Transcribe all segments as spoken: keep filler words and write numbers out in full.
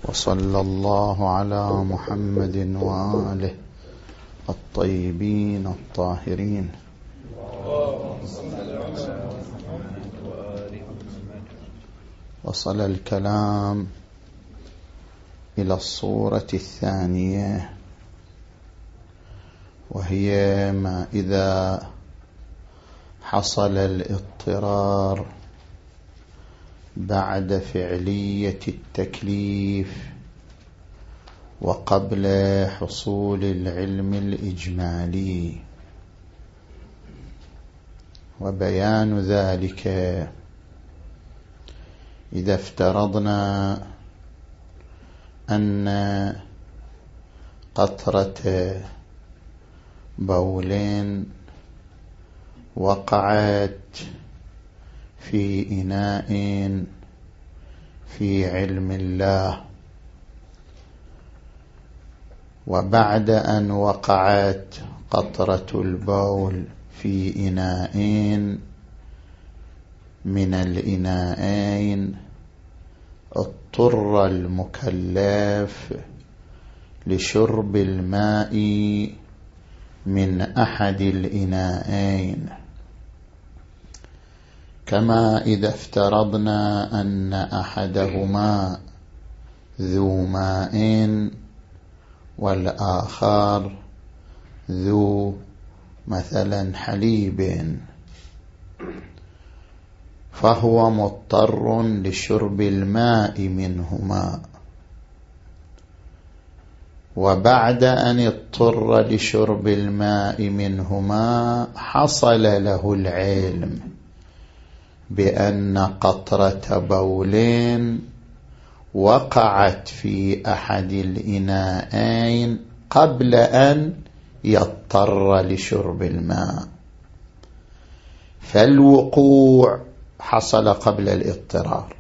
وصلى الله على محمد وآله الطيبين الطاهرين. وصل الكلام إلى الصورة الثانية، وهي ما إذا حصل الاضطرار بعد فعلية التكليف وقبل حصول العلم الإجمالي، وبيان ذلك إذا افترضنا أن قطرة بول وقعت في إناء في علم الله، وبعد أن وقعت قطرة البول في إناء من الإناءين، اضطر المكلف لشرب الماء من أحد الإناءين، كما إذا افترضنا أن أحدهما ذو ماء والآخر ذو مثلا حليب، فهو مضطر لشرب الماء منهما، وبعد أن اضطر لشرب الماء منهما حصل له العلم بأن قطرة بول وقعت في أحد الإناءين قبل أن يضطر لشرب الماء، فالوقوع حصل قبل الاضطرار،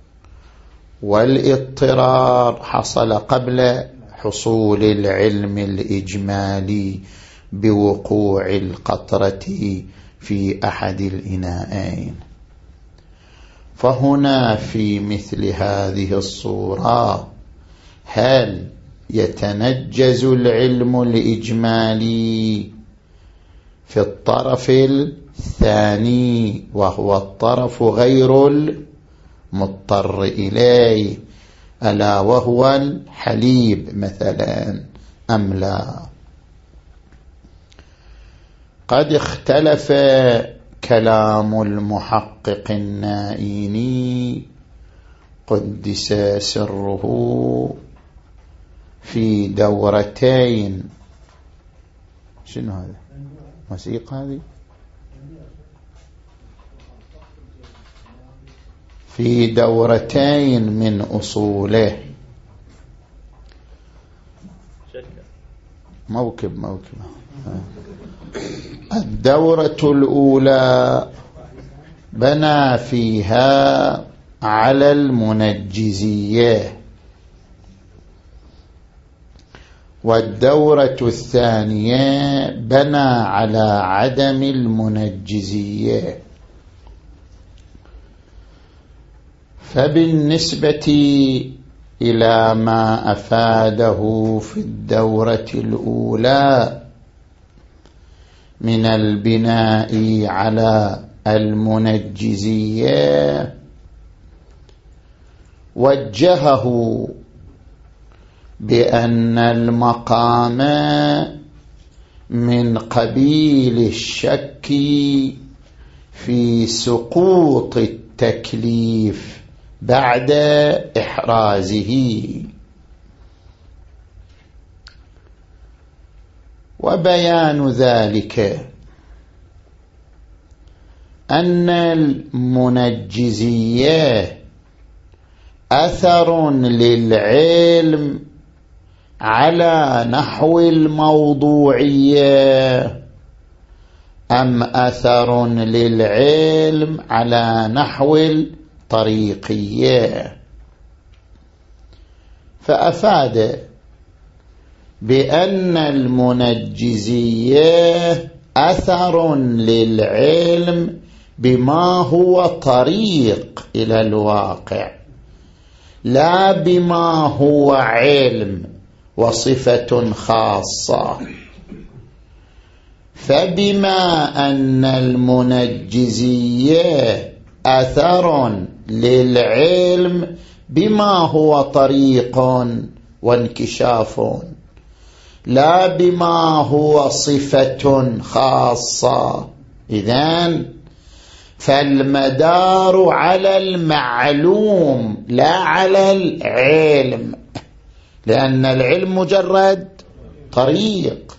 والاضطرار حصل قبل حصول العلم الإجمالي بوقوع القطرة في أحد الإناءين. فهنا في مثل هذه الصورة هل يتنجز العلم الإجمالي في الطرف الثاني وهو الطرف غير المضطر إليه، ألا وهو الحليب مثلا، أم لا؟ قد اختلف كلام المحقق النائيني قدس سره في دورتين. شنو هذا؟ موسيقى هذه؟ في دورتين من أصوله. موكب موكب الدورة الأولى بنى فيها على المنجزية، والدورة الثانية بنى على عدم المنجزية. فبالنسبة إلى ما أفاده في الدورة الأولى من البناء على المنجزية، وجهه بأن المقام من قبيل الشك في سقوط التكليف بعد إحرازه، وبيان ذلك أن المنجزية أثر للعلم على نحو الموضوعية أم أثر للعلم على نحو الطريقية، فأفاد بأن المنجزية أثر للعلم بما هو طريق إلى الواقع، لا بما هو علم وصفة خاصة. فبما أن المنجزية أثر للعلم بما هو طريق وانكشاف لا بما هو صفة خاصة، إذن فالمدار على المعلوم لا على العلم، لأن العلم مجرد طريق،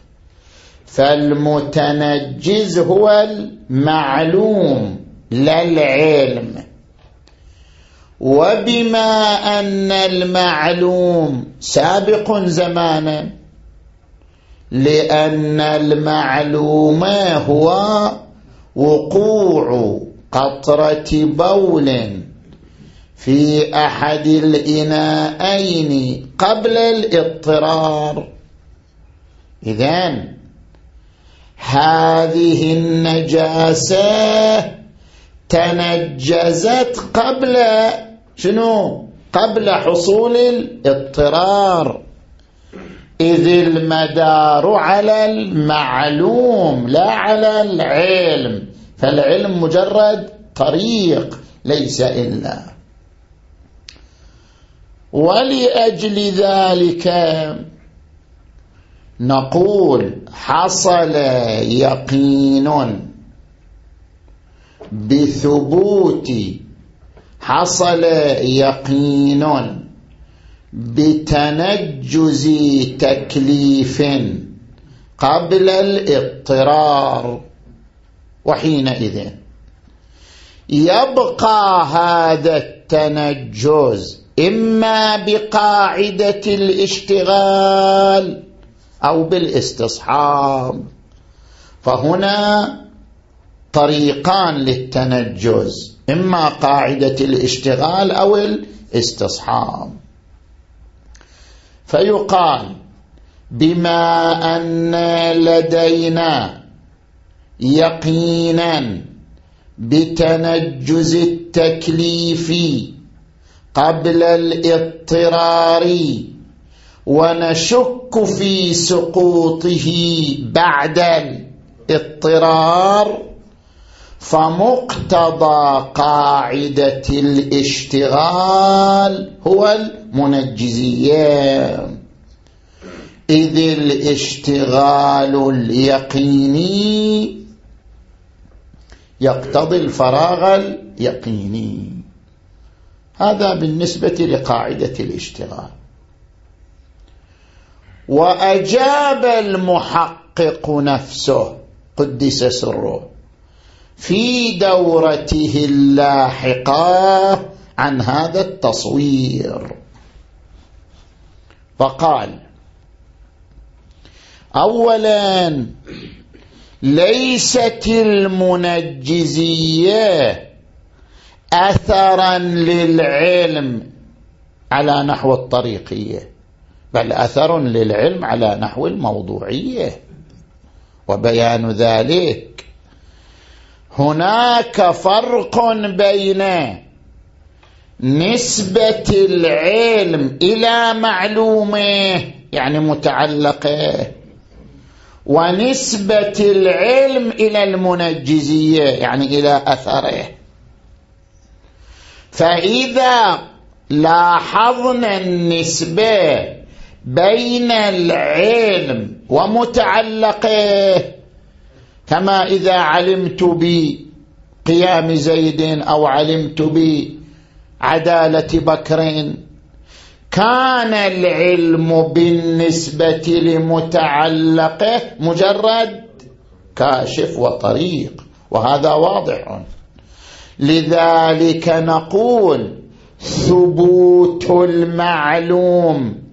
فالمتنجز هو المعلوم لا العلم. وبما أن المعلوم سابق زمانا، لأن المعلوم هو وقوع قطرة بول في أحد الإناءين قبل الاضطرار. إذن هذه النجاسة تنجزت قبل شنو؟ قبل حصول الاضطرار، إذ المدار على المعلوم لا على العلم، فالعلم مجرد طريق ليس إلا. ولأجل ذلك نقول حصل يقين بثبوت حصل يقين بتنجز تكليف قبل الاضطرار، وحينئذ يبقى هذا التنجز إما بقاعدة الاشتغال أو بالاستصحاب، فهنا طريقان للتنجز، إما قاعدة الاشتغال أو الاستصحاب. فيقال بما أن لدينا يقينا بتنجز التكليف قبل الاضطرار ونشك في سقوطه بعد الاضطرار، فمقتضى قاعدة الاشتغال هو المنجزية، إذ الاشتغال اليقيني يقتضي الفراغ اليقيني. هذا بالنسبة لقاعدة الاشتغال. وأجاب المحقق نفسه قدس سره في دورته اللاحقة عن هذا التصوير، فقال: أولا، ليست المنجزية أثرا للعلم على نحو الطريقية، بل أثر للعلم على نحو الموضوعية. وبيان ذلك هناك فرق بين نسبة العلم إلى معلومه يعني متعلقه، ونسبة العلم إلى المنجزية يعني إلى أثره. فإذا لاحظنا النسبة بين العلم ومتعلقه، كما إذا علمت بقيام زيد أو علمت بعدالة بكر، كان العلم بالنسبة لمتعلقه مجرد كاشف وطريق، وهذا واضح. لذلك نقول ثبوت المعلوم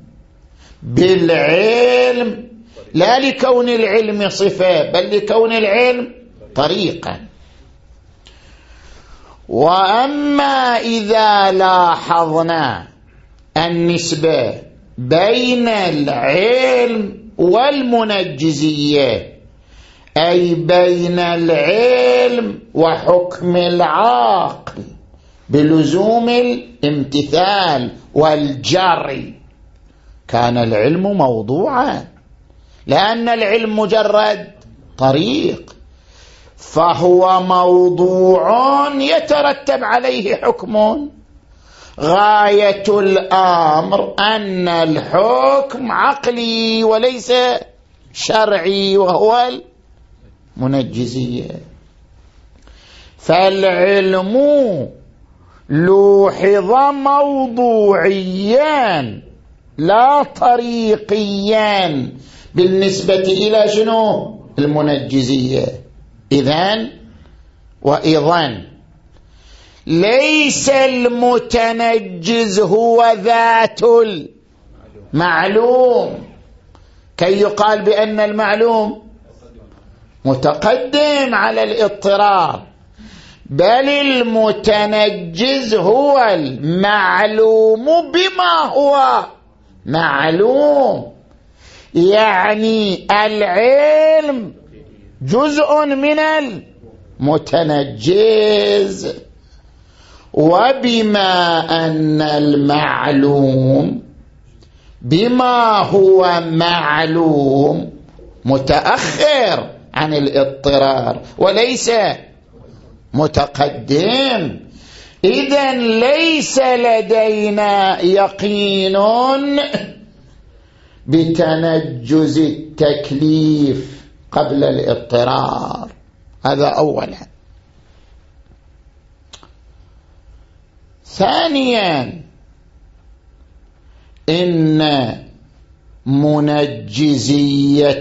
بالعلم لا لكون العلم صفة، بل لكون العلم طريقا. وأما إذا لاحظنا النسبة بين العلم والمنجزية، أي بين العلم وحكم العقل، بلزوم الامتثال والجري، كان العلم موضوعا، لأن العلم مجرد طريق، فهو موضوع يترتب عليه حكم. غاية الأمر أن الحكم عقلي وليس شرعي، وهو المنجزية. فالعلم لوحظ موضوعيا لا طريقيا بالنسبة إلى شنو؟ المنجزية. إذن وإذن ليس المتنجز هو ذات المعلوم كي يقال بأن المعلوم متقدم على الاضطرار، بل المتنجز هو المعلوم بما هو معلوم. يعني العلم جزء من المتنجز، وبما أن المعلوم بما هو معلوم متأخر عن الاضطرار وليس متقدم، إذن ليس لدينا يقين بتنجز التكليف قبل الاضطرار. هذا أولا. ثانيا، إن منجزية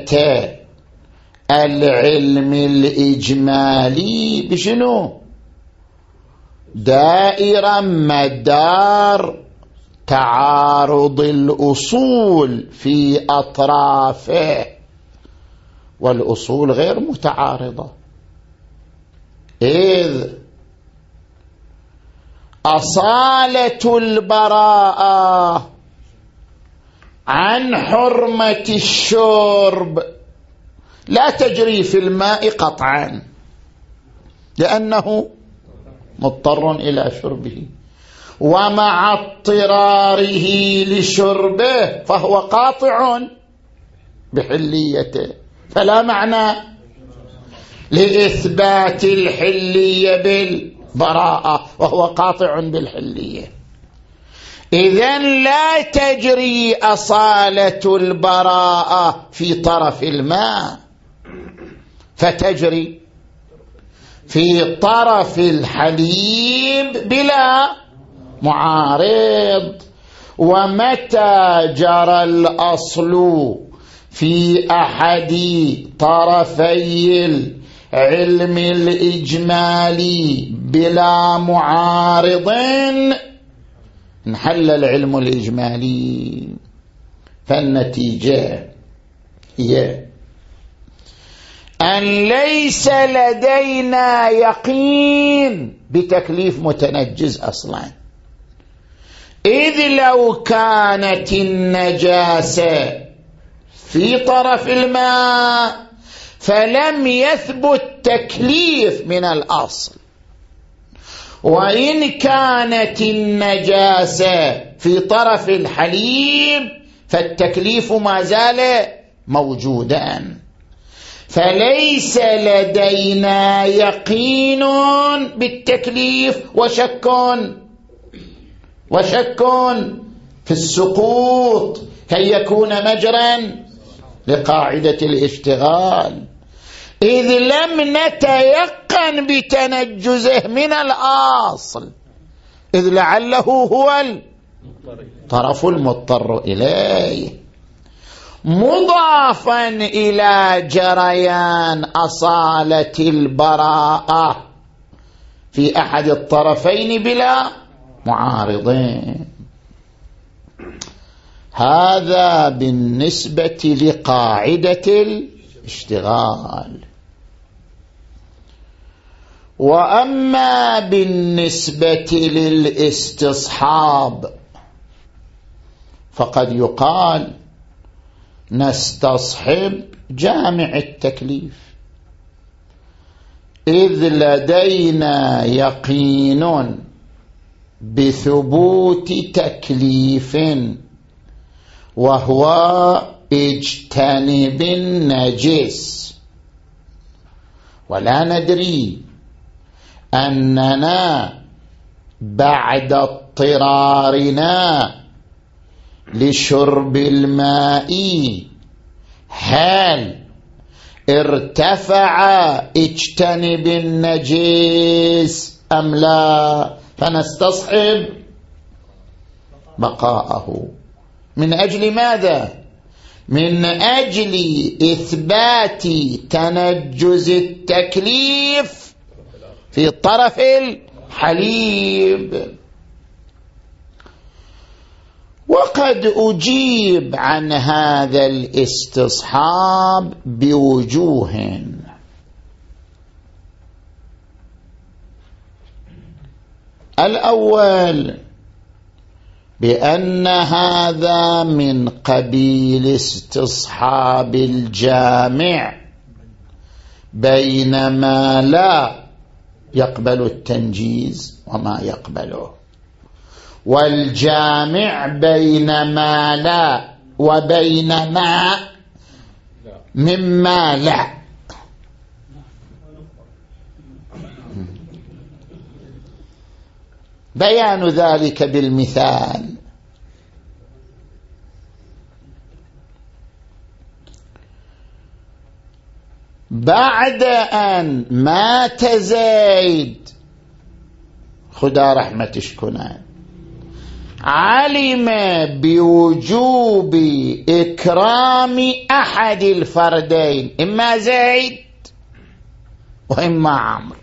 العلم الإجمالي بشنو؟ دائرة مدار تعارض الأصول في أطرافه، والأصول غير متعارضة، إذ أصالة البراءة عن حرمة الشرب لا تجري في الماء قطعا، لأنه مضطر إلى شربه، ومع اضطراره لشربه فهو قاطع بحليته، فلا معنى لإثبات الحلية بالبراءة وهو قاطع بالحلية. إذن لا تجري أصالة البراءة في طرف الماء، فتجري في طرف الحليب بلا معارض. ومتى جرى الأصل في أحد طرفي العلم الإجمالي بلا معارض انحل العلم الإجمالي. فالنتيجة هي أن ليس لدينا يقين بتكليف متنجز أصلا، إذ لو كانت النجاسة في طرف الماء فلم يثبت تكليف من الأصل، وإن كانت النجاسة في طرف الحليب فالتكليف ما زال موجودا. فليس لدينا يقين بالتكليف وشك وشك في السقوط كي يكون مجرا لقاعدة الاشتغال، إذ لم نتيقن بتنجزه من الأصل، إذ لعله هو الطرف المضطر إليه، مضافا إلى جريان أصالة البراءة في أحد الطرفين بلا معارضين. هذا بالنسبة لقاعدة الاشتغال. وأما بالنسبة للاستصحاب فقد يقال نستصحب جامع التكليف، إذ لدينا يقين بثبوت تكليف وهو اجتنب النجس، ولا ندري أننا بعد اضطرارنا لشرب الماء هل ارتفع اجتنب النجس أم لا، فنستصحب بقاءه. من أجل ماذا؟ من أجل إثبات تنجز التكليف في طرف الحليب. وقد أجيب عن هذا الاستصحاب بوجوه. الأول بأن هذا من قبيل استصحاب الجامع بين ما لا يقبل التنجيز وما يقبله، والجامع بين ما لا وبين ما مما لا. بيان ذلك بالمثال: بعد أن مات زيد خدا رحمتش كنان، علم بوجوب إكرام أحد الفردين، إما زيد وإما عمرو،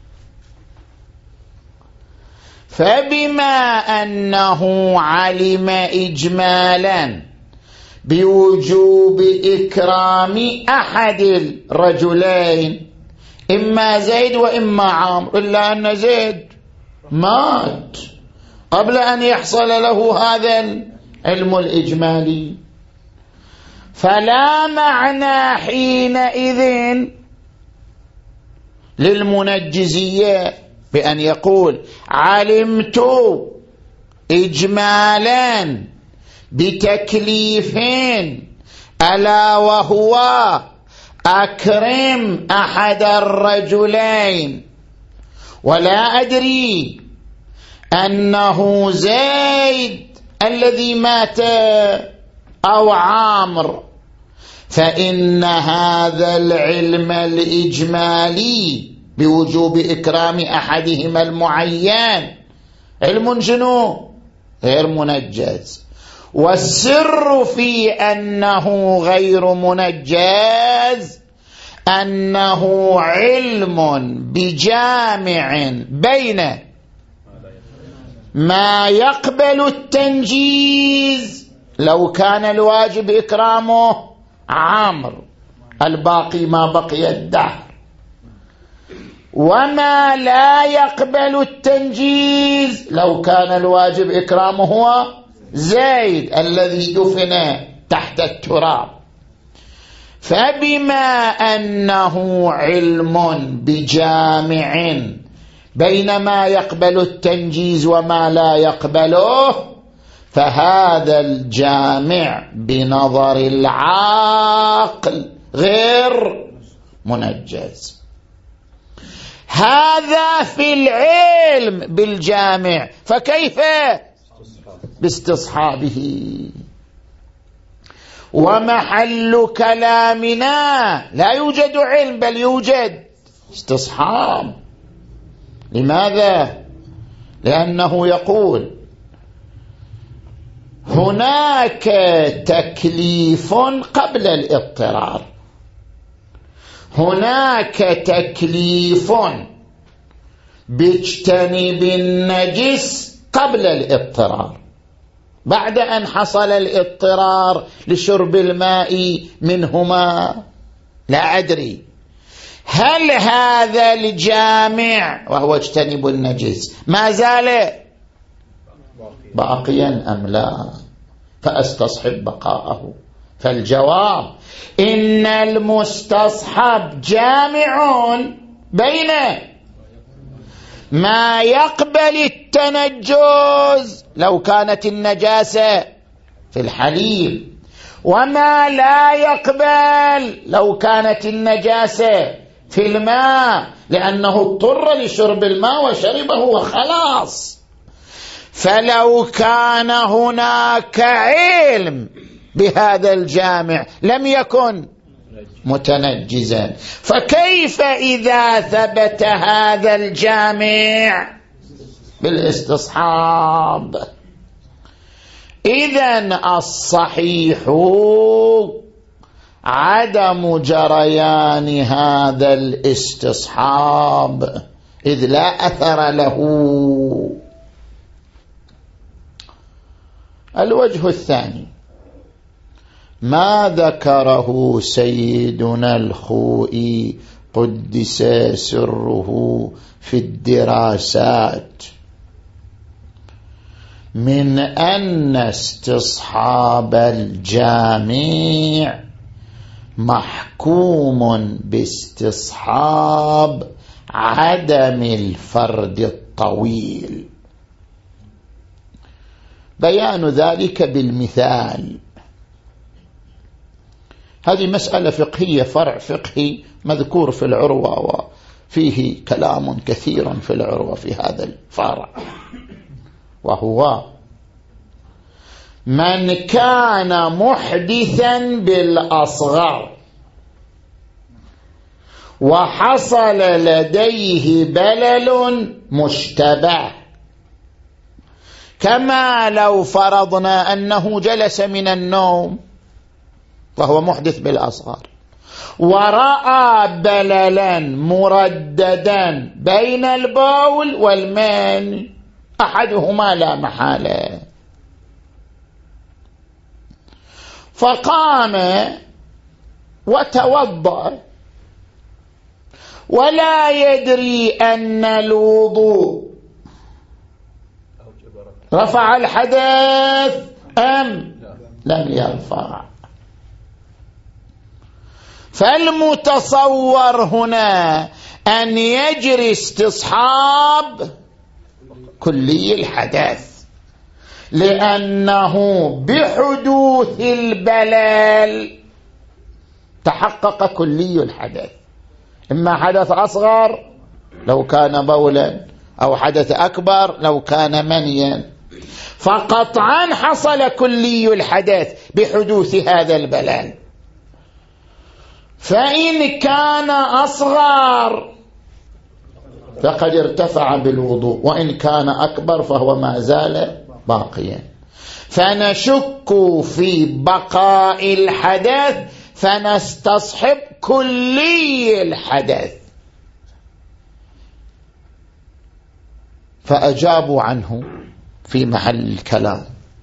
فبما أنه علم إجمالا بوجوب إكرام أحد الرجلين إما زيد وإما عمرو، إلا أن زيد مات قبل أن يحصل له هذا العلم الإجمالي، فلا معنى حينئذ للمنجزية بأن يقول علمت إجمالا بتكليفين ألا وهو أكرم أحد الرجلين، ولا أدري أنه زيد الذي مات أو عامر، فإن هذا العلم الإجمالي بوجوب إكرام أحدهما المعين علم جنو غير منجز، والسر في أنه غير منجز أنه علم بجامع بين ما يقبل التنجيز لو كان الواجب إكرامه عامر الباقي ما بقي الدهر، وما لا يقبل التنجيز لو كان الواجب إكرامه هو زيد الذي دفن تحت التراب. فبما أنه علم بجامع بين ما يقبل التنجيز وما لا يقبله، فهذا الجامع بنظر العاقل غير منجز. هذا في العلم بالجامع، فكيف باستصحابه؟ ومحل كلامنا لا يوجد علم بل يوجد استصحاب. لماذا؟ لأنه يقول هناك تكليف قبل الاضطرار، هناك تكليف باجتنب النجس قبل الاضطرار. بعد أن حصل الاضطرار لشرب الماء منهما لا أدري هل هذا الجامع وهو اجتنب النجس ما زال باقيا أم لا، فأستصحب بقاءه. فالجواب إن المستصحب جامع بين ما يقبل التنجز لو كانت النجاسة في الحليب، وما لا يقبل لو كانت النجاسة في الماء، لأنه اضطر لشرب الماء وشربه وخلاص. فلو كان هناك علم بهذا الجامع لم يكن متنجزا، فكيف إذا ثبت هذا الجامع بالاستصحاب؟ إذن الصحيح عدم جريان هذا الاستصحاب إذ لا أثر له. الوجه الثاني ما ذكره سيدنا الخوئي قدس سره في الدراسات من أن استصحاب الجامع محكوم باستصحاب عدم الفرد الطويل. بيان ذلك بالمثال. هذه مسألة فقهية، فرع فقهي مذكور في العروة، وفيه كلام كثير في العروة في هذا الفرع، وهو من كان محدثا بالأصغر وحصل لديه بلل مشتبه، كما لو فرضنا أنه جلس من النوم وهو محدث بالأصغر ورأى بللا مرددا بين البول والماء، أحدهما لا محالة، فقام وتوضأ ولا يدري أن الوضوء رفع الحدث أم لم يرفع. فالمتصور هنا أن يجري استصحاب كلي الحدث، لأنه بحدوث البلل تحقق كلي الحدث، إما حدث أصغر لو كان بولا أو حدث أكبر لو كان منيا، فقطعا حصل كلي الحدث بحدوث هذا البلل. فإن كان أصغر فقد ارتفع بالوضوء، وإن كان أكبر فهو ما زال باقيا. فنشك في بقاء الحدث فنستصحب كلي الحدث. فأجابوا عنه في محل الكلام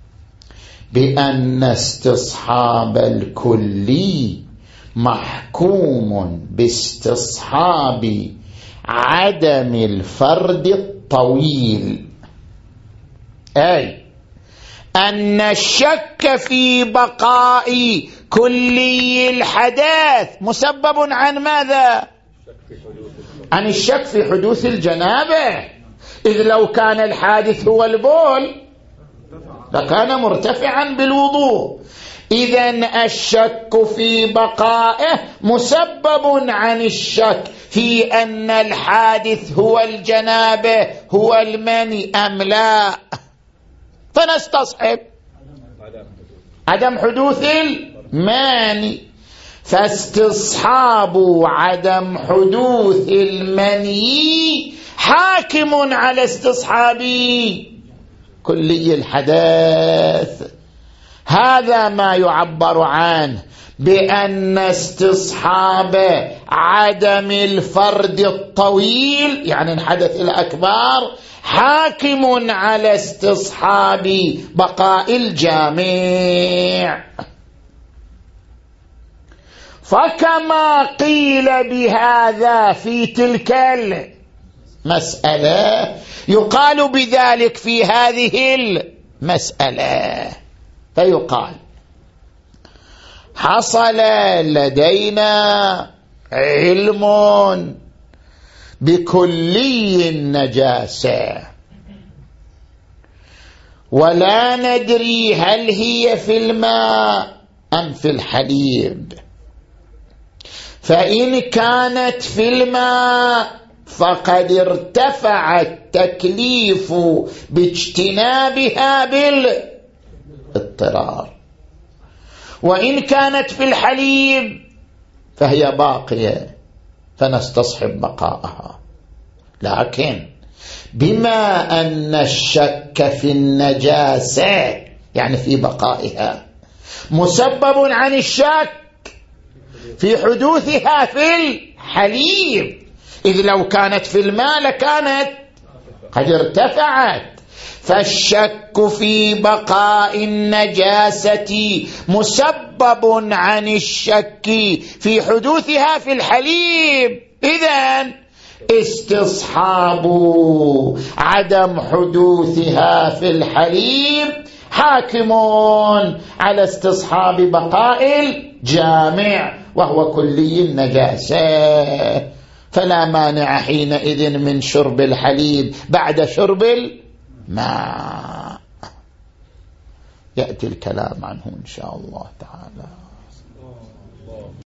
بأن استصحاب الكلي محكوم باستصحاب عدم الفرد الطويل، أي أن الشك في بقاء كلي الحدث مسبب عن ماذا؟ عن الشك في حدوث الجنابة، إذ لو كان الحادث هو البول لكان مرتفعا بالوضوء. إذن الشك في بقائه مسبب عن الشك في أن الحادث هو الجنابة هو المني أم لا، فنستصحب عدم حدوث المني. فاستصحاب عدم حدوث المني حاكم على استصحاب كلي الحدث. هذا ما يعبر عنه بأن استصحاب عدم الفرد الطويل، يعني الحدث الأكبر، حاكم على استصحاب بقاء الجامع. فكما قيل بهذا في تلك المسألة يقال بذلك في هذه المسألة. فيقال حصل لدينا علم بكلي النجاسة، ولا ندري هل هي في الماء أم في الحليب. فإن كانت في الماء فقد ارتفع التكليف باجتنابها بالاضطرار، وإن كانت في الحليب فهي باقية فنستصحب بقاءها. لكن بما أن الشك في النجاسة يعني في بقائها مسبب عن الشك في حدوثها في الحليب، إذ لو كانت في الماء لكانت قد ارتفعت، فالشك في بقاء النجاسة مسبب عن الشك في حدوثها في الحليب، إذن استصحاب عدم حدوثها في الحليب حاكم على استصحاب بقاء الجامع وهو كلي النجاسة، فلا مانع حينئذ من شرب الحليب بعد شرب الماء. يأتي الكلام عنه إن شاء الله تعالى.